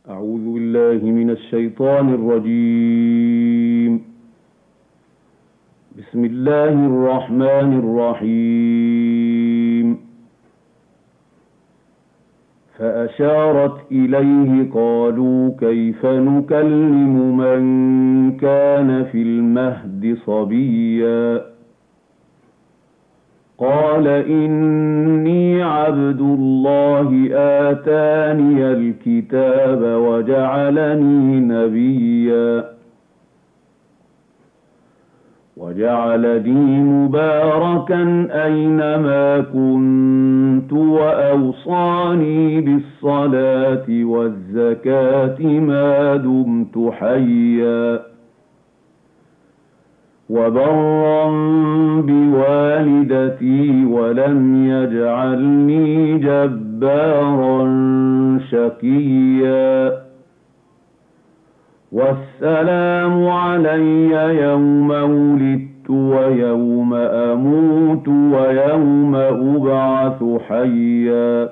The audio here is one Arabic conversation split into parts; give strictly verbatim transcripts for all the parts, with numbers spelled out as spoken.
أعوذ بالله من الشيطان الرجيم. بسم الله الرحمن الرحيم. فأشارت إليه قالوا كيف نكلم من كان في المهد صبيا قال إني عبد الله آتاني الكتاب وجعلني نبيا وجعلني مباركا أينما كنت وأوصاني بالصلاة والزكاة ما دمت حيا وبرا بوالدتي ولم يجعلني جبارا شقيا والسلام علي يوم ولدت ويوم أموت ويوم أبعث حيا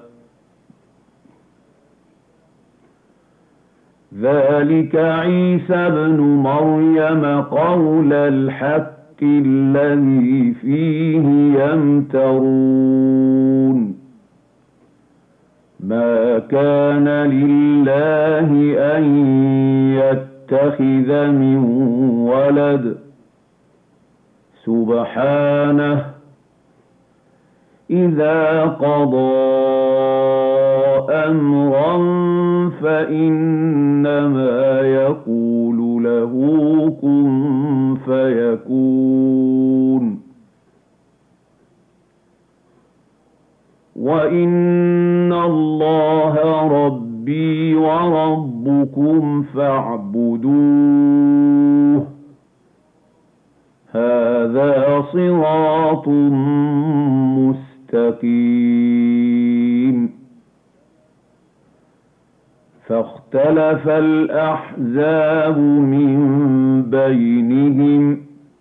ذلك عيسى ابن مريم قول الحق الذي فيه يمترون ما كان لله أن يتخذ من ولد سبحانه إذا قضى أمرا فإنما يقول له كن فيكون وإن الله ربي وربكم فاعبدوه هذا صراط مستقيم فاختلف الأحزاب من بينهم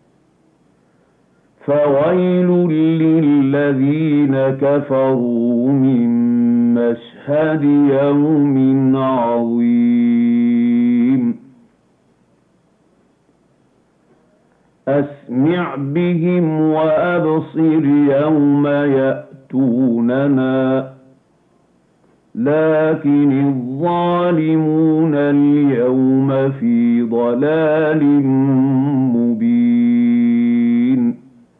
فويل للذين كفروا من مشهد يوم عظيم أسمع بهم وأبصر يوم يأتوننا لكن الظالمون اليوم في ضلال مبين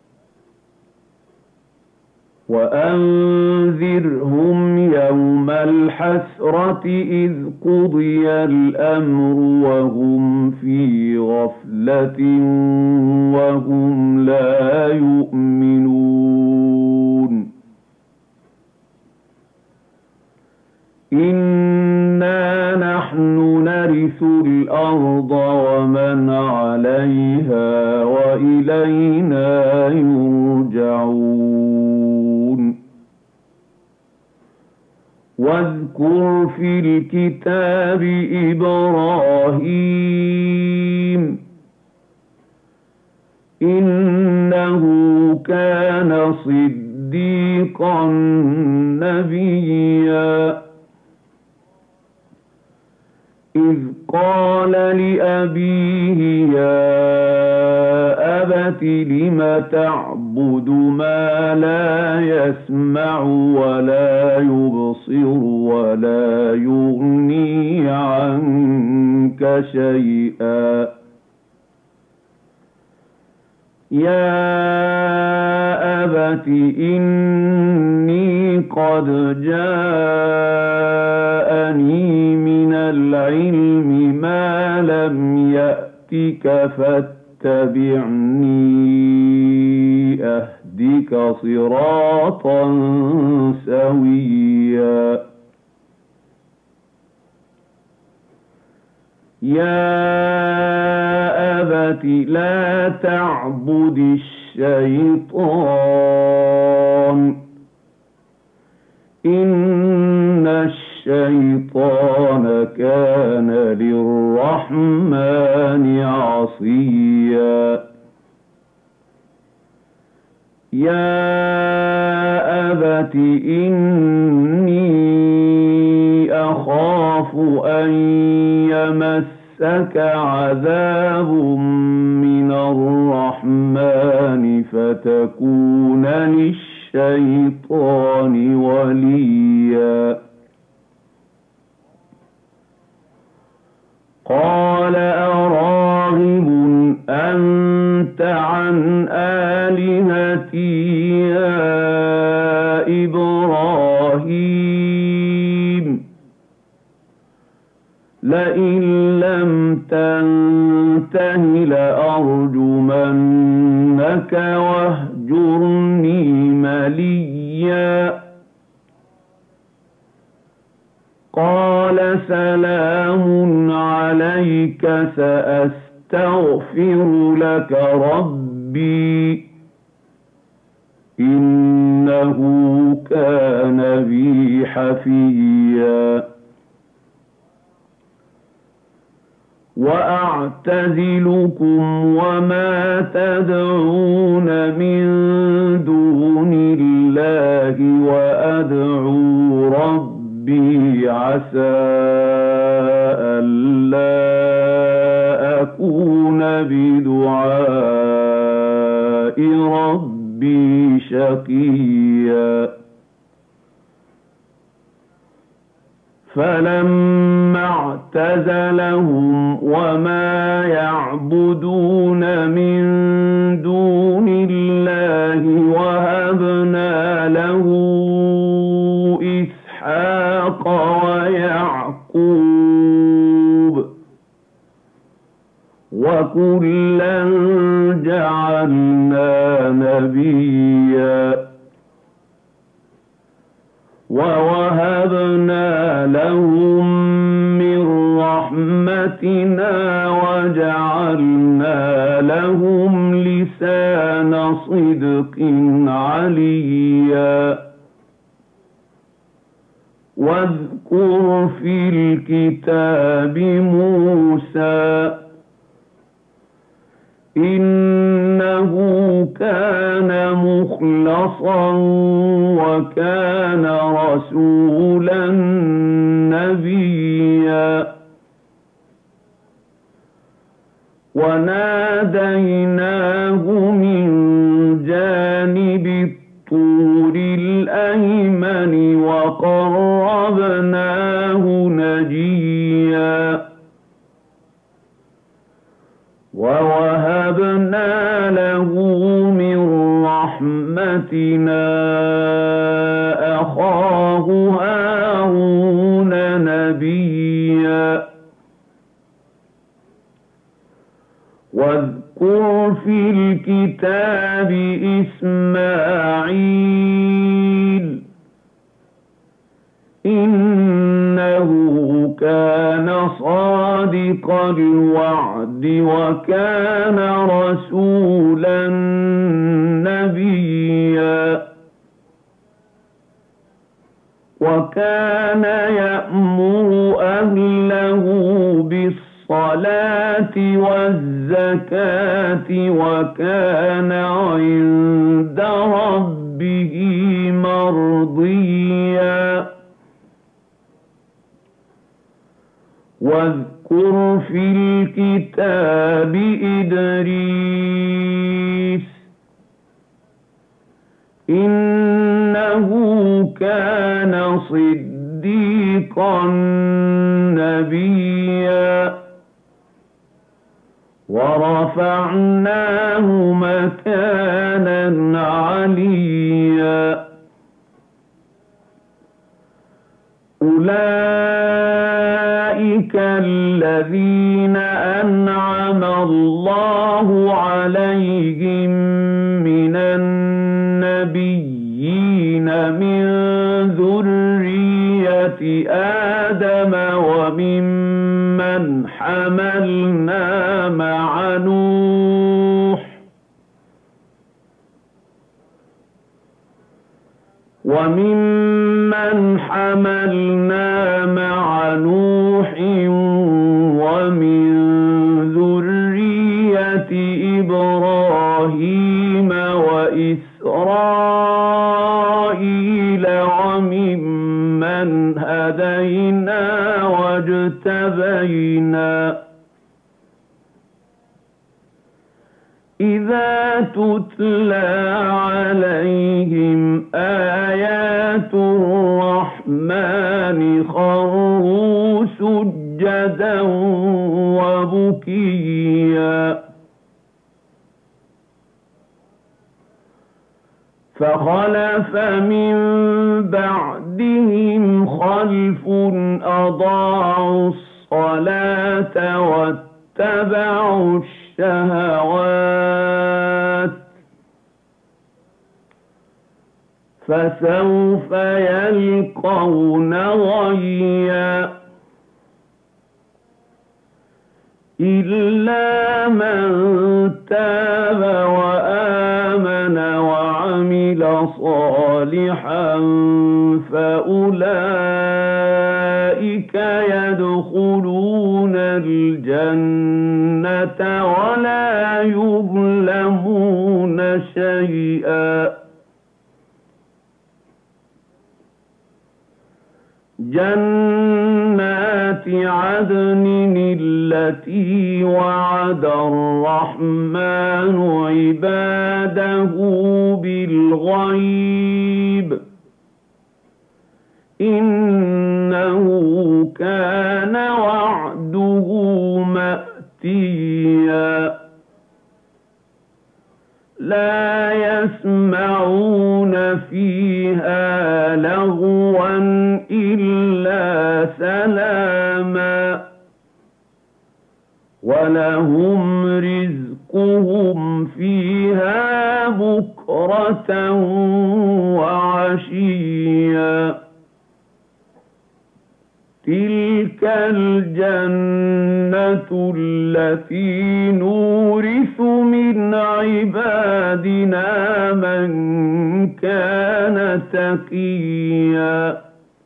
وأنذرهم يوم الحسرة إذ قضي الأمر وهم في غفلة وهم لا يؤمنون إنا نحن نرث الأرض ومن عليها وإلينا يرجعون واذكر في الكتاب إبراهيم إنه كان صديقا نبيا إذ قال لأبيه يا أبت لم تعبد ما لا يسمع ولا يبصر ولا يغني عنك شيئا يا أبت إني قد جاءني من العلم ما لم يأتك فاتبعني أهدك صراطا سويا يا أبت لا تعبد الشيطان إن الشيطان كان للرحمن عصيا يا أبت إني أخاف أن يمسك عذاب من الرحمن فتكون للشيطان وليا قال أراغب أنت عن آلهتي يا إبراهيم لئن لم تنته لأرجمنك واهجرني مليا قال سلام عليك سأستغفر لك ربي إنه كان بي حفيا وأعتزلكم وما تدعون من دون الله وأدعو ربي عسى ألا أكون بدعاء ربي شقيا فلما اعتزلهم وما يعبدون من دون الله وهبنا له إسحاق ويعقوب وكلا جعلنا نبيا ووهبنا لهم من رحمتنا وجعلنا لهم لسان صدق عليا واذكر في الكتاب موسى إنه كان مخلصا وكان رسولا نبيا وناديناه من جانب الطور الأيمن وقربناه نجيا ووهبنا له من رحمتنا أخاه هارون نبيا واذكر في الكتاب إسماعيل إنه كان صادق الوعد وكان رسولا نبيا وكان يأمر أهله بالصلاة والزكاة وكان عند ربه مرضيا واذكر في الكتاب إدريس إنه كان صديقا نبيا ورفعناه مكانا عليا أولئك الذين أنعم الله عليهم من النبيين من ذرية آدم وممن حملنا مع نوح وممن حملنا مع نوح ومن ذرية إبراهيم وإسرائيل وممن هدينا اجتبينا إذا تتلى عليهم آيات الرحمن خروا سجدا وبكيا فخلف من بعدهم خلف أضاعوا الصلاة واتبعوا الشهوات فسوف يلقون غيا إلا من تاب وآمن وعمل صالحا فأولئك يدخلون الجنة ولا يظلمون شيئا جنات عدن التي وعد الرحمن عباده بالغيب إنه كان وعده مأتيا لا يسمعون فيها لغوا إلا سلاما ولهم رزقهم فيها بكرة وعشيا تلك الجنة التي نورث من عبادنا من كان تقيا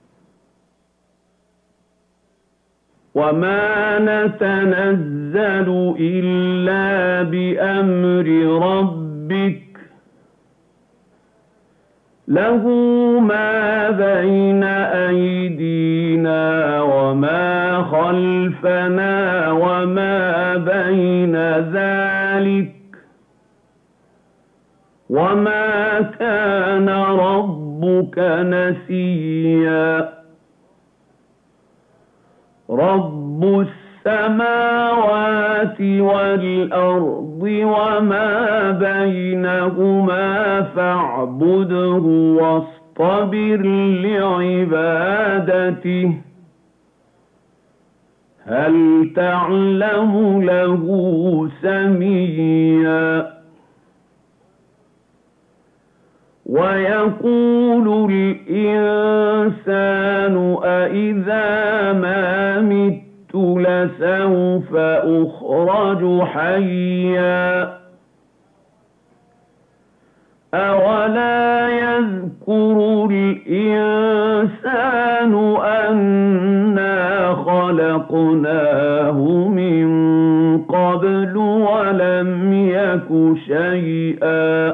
وما نتنزل إلا بأمر ربك له ما بين أيدينا وما خلفنا وما بين ذلك وما كان ربك نسيا رب السماوات والأرض وما بينهما فاعبده واصطبر لعبادته هل تعلم له سميا ويقول الإنسان أإذا ما مت لسوف أخرج حيا أولا يذكر الإنسان أنا خلقناه من قبل ولم يك شيئا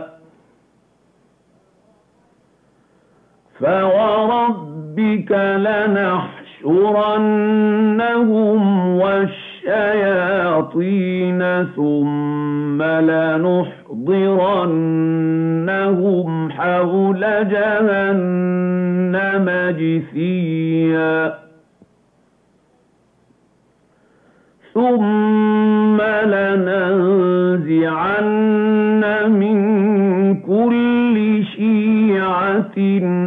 فوربك لنحشرنهم والشياطين ثم لنحضرنهم حول جهنم جثيا ثم لننزعن من كل شيعة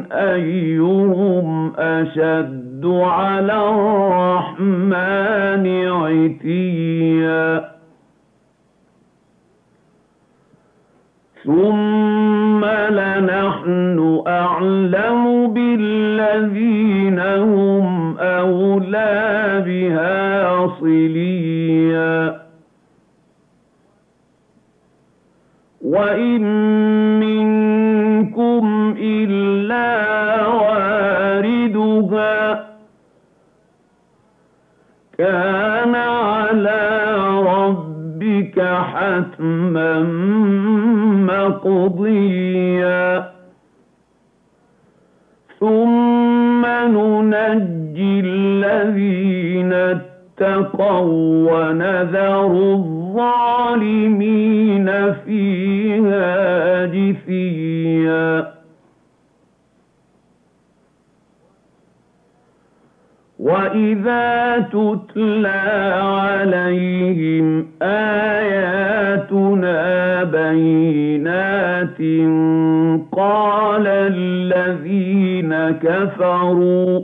أيهم أشد على الرحمن عتيا ثم لنحن أعلم بالذين هم أولى بها صليا وإن منكم إلا واردها كان على ربك حتما مقضيا ثم ننجي الذين اتقوا ونذر الظالمين فيها جثيا وإذا تتلى عليهم آياتنا بينات قال الذين كفروا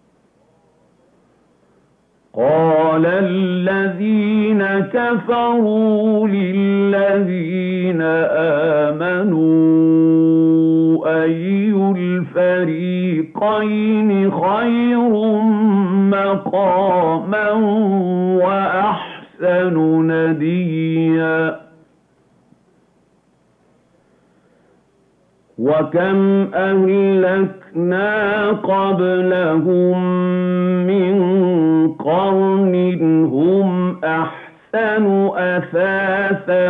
قال الذين كفروا للذين آمنوا أي الفريقين خير مقاما وأحسن نديا وكم أهلكنا قبلهم من قرن هم أحسن أثاثا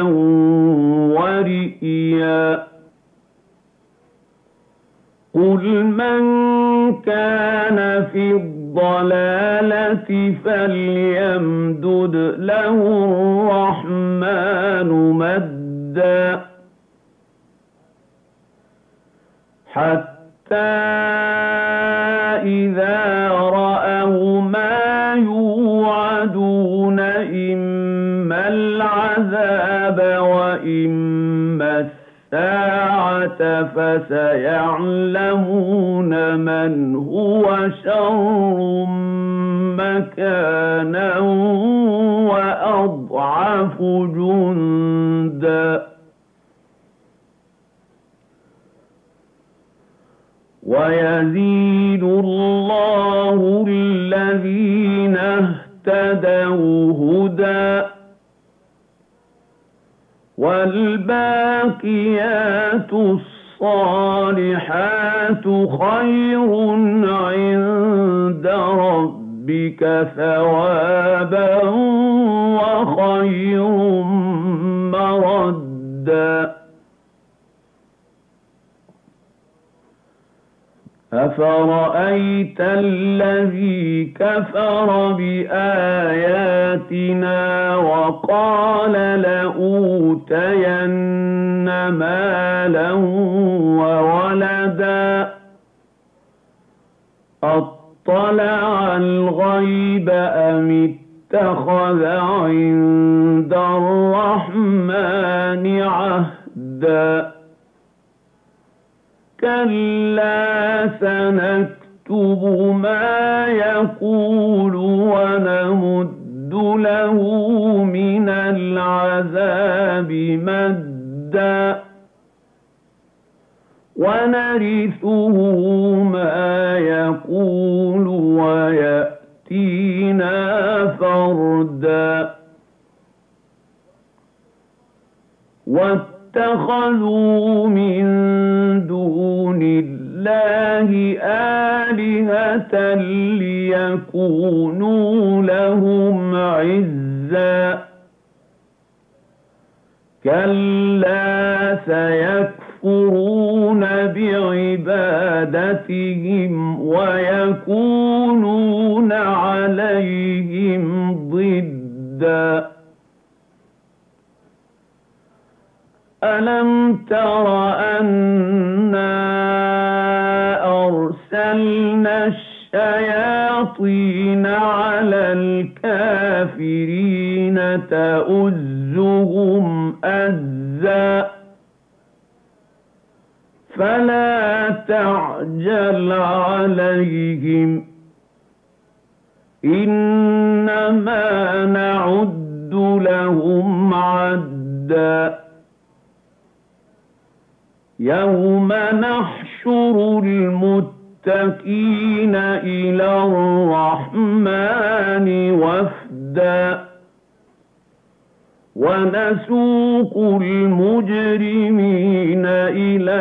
ورئيا قل من كان في الضلالة فليمدد له الرحمن مدا حتى إذا رأوا ما يوعدون إما العذاب وإما الساعة فسيعلمون من هو شر مكانا وأضعف جندا ويزيد الله الذين اهتدوا هدى والباقيات الصالحات خير عند ربك ثوابا وخير مردا أفرأيت الذي كفر بآياتنا وقال لأوتين مالا وولدا أطلع الغيب أم اتخذ عند الرحمن عهدا كلا سنكتب ما يقول ونمد له من العذاب مدا ونرثه ما يقول ويأتينا فردا واتخذوا من دون الله آلهة ليكونوا لهم عزا كلا سيكفرون بعبادتهم ويكونون عليهم ضدا ألم تر أنا أرسلنا الشياطين على الكافرين تؤزهم أزا فلا تعجل عليهم إنما نعد لهم عدا يوم نحشر المتقين إلى الرحمن وفدا ونسوق المجرمين إلى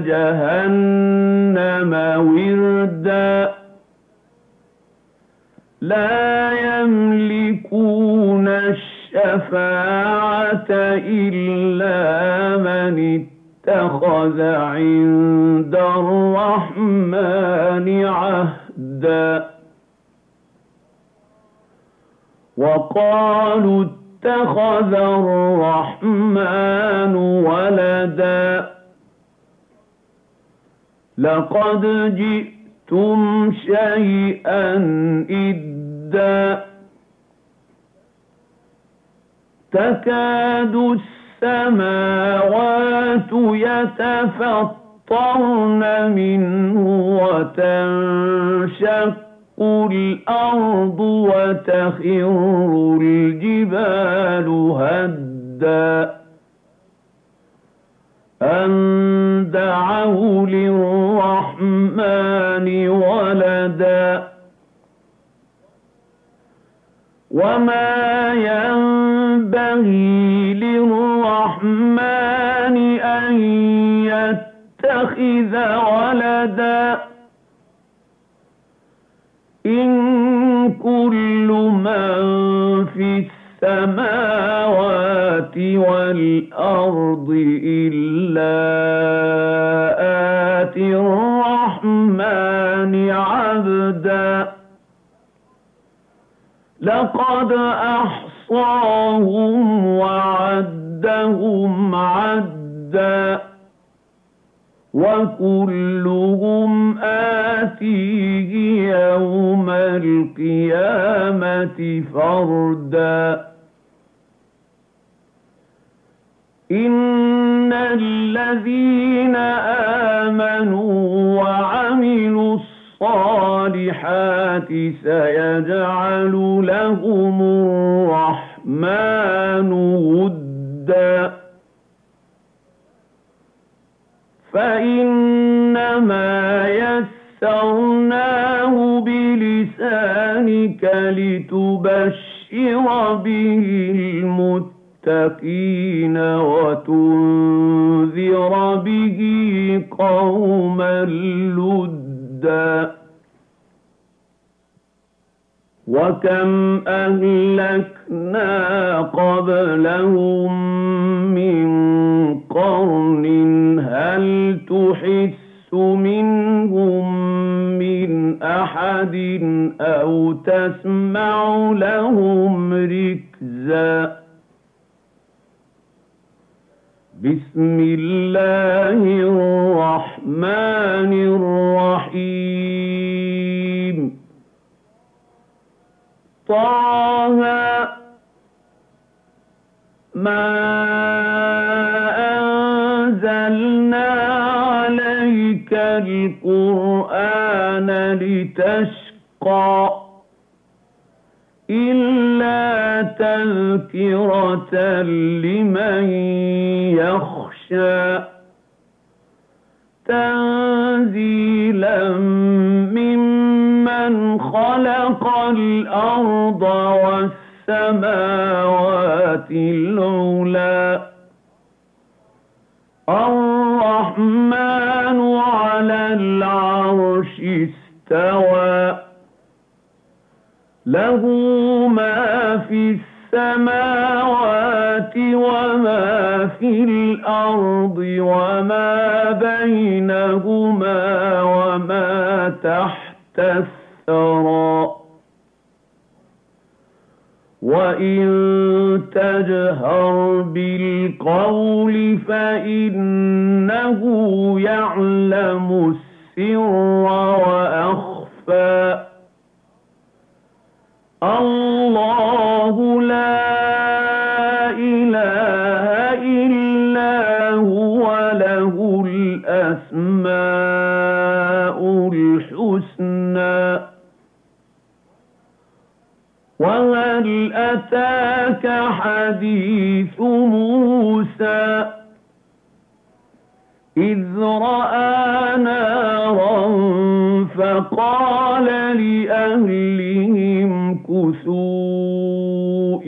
جهنم وردا لا يملكون الشفاعة إلا من اتخذ عند الرحمن عهدا وقالوا اتخذ الرحمن ولدا لقد جئتم شيئا إدا تكاد السماوات يتفطرن منه وتنشق الأرض وتخر الجبال هدا أن دعوا للرحمن ولدا وما ينبغي للرحمن أن يتخذ ولدا إن كل من في السماوات والأرض إلا آتي الرحمن عبدا لقد أحصاهم وعدهم عدا وكلهم آتيه يوم القيامة فردا إن الذين آمنوا وعملوا الصالحات سيجعل لهم الرحمن ودا فإنما يسرناه بلسانك لتبشر به المتقين وتنذر به قوما لدا وكم أهلكنا قبلهم من قرن هل تحس منهم من أحد أو تسمع لهم ركزا بسم الله الرحمن الرحيم طه ما أنزلنا عليك القرآن لتشقى إلا تذكرة لمن يخشى تنزيلا ممن خلق الأرض والسماوات العلى الرحمن على العرش استوى له ما في السماوات وما في الأرض وما بينهما وما تحت الثرى وإن تجهر بالقول فإنه يعلم السر وأخفى الله لا إله إلا هو له الأسماء الحسنى وهل أتاك حديث موسى إذ رأى نارا فقال لأهلهم كثوا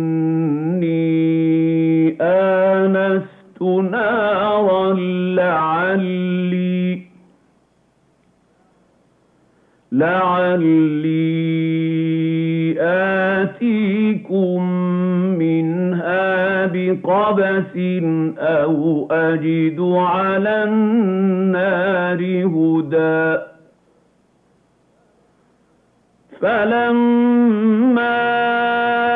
إني آنست نارا لعلي لعلي آتيكم منها بقبس أو أجد على النار هدى فلما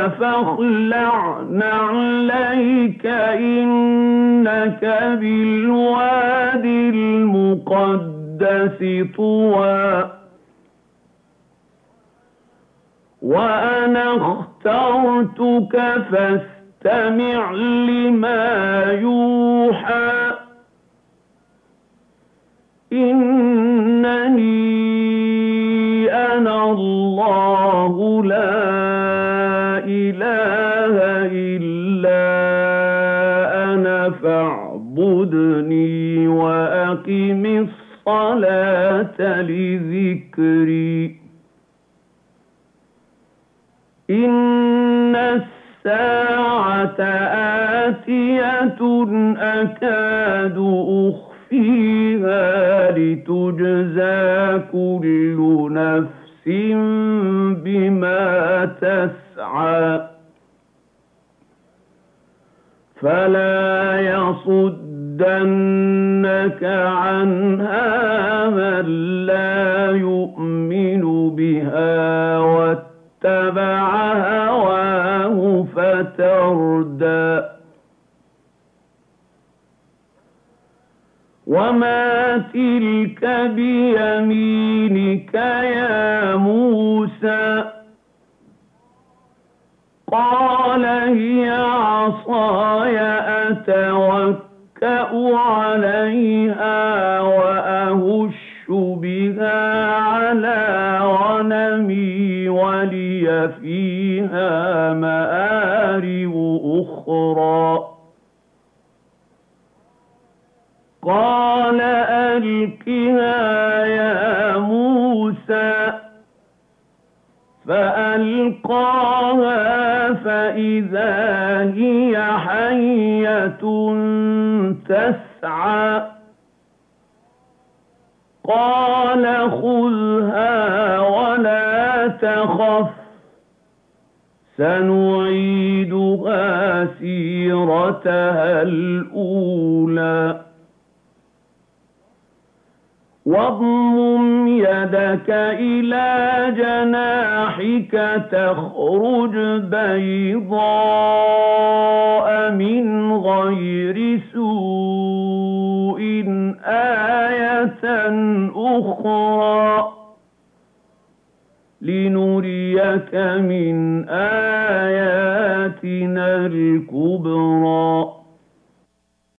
فاخلع نعليك إنك بالواد المقدس طوى وأنا اخترتك فاستمع لما يوحى إنني أنا الله لا إله إلا أنا فاعبدني وأقم الصلاة لذكري إن الساعة آتية أكاد أخفيها لتجزى كل نفس بما تسعى فلا يصدنك عنها من لا يؤمن بها واتبع هواه فتردى وما تلك بيمينك يا موسى قال هي عصاي أتوكأ عليها وأهش بها على غنمي ولي فيها مآرب أخرى قال ألقها يا موسى فألقاها فإذا هي حية تسعى قال خذها ولا تخف سنعيدها سيرتها الأولى واضمم يدك إلى جناحك تخرج بيضاء من غير سوء آية أخرى لنريك من آياتنا الكبرى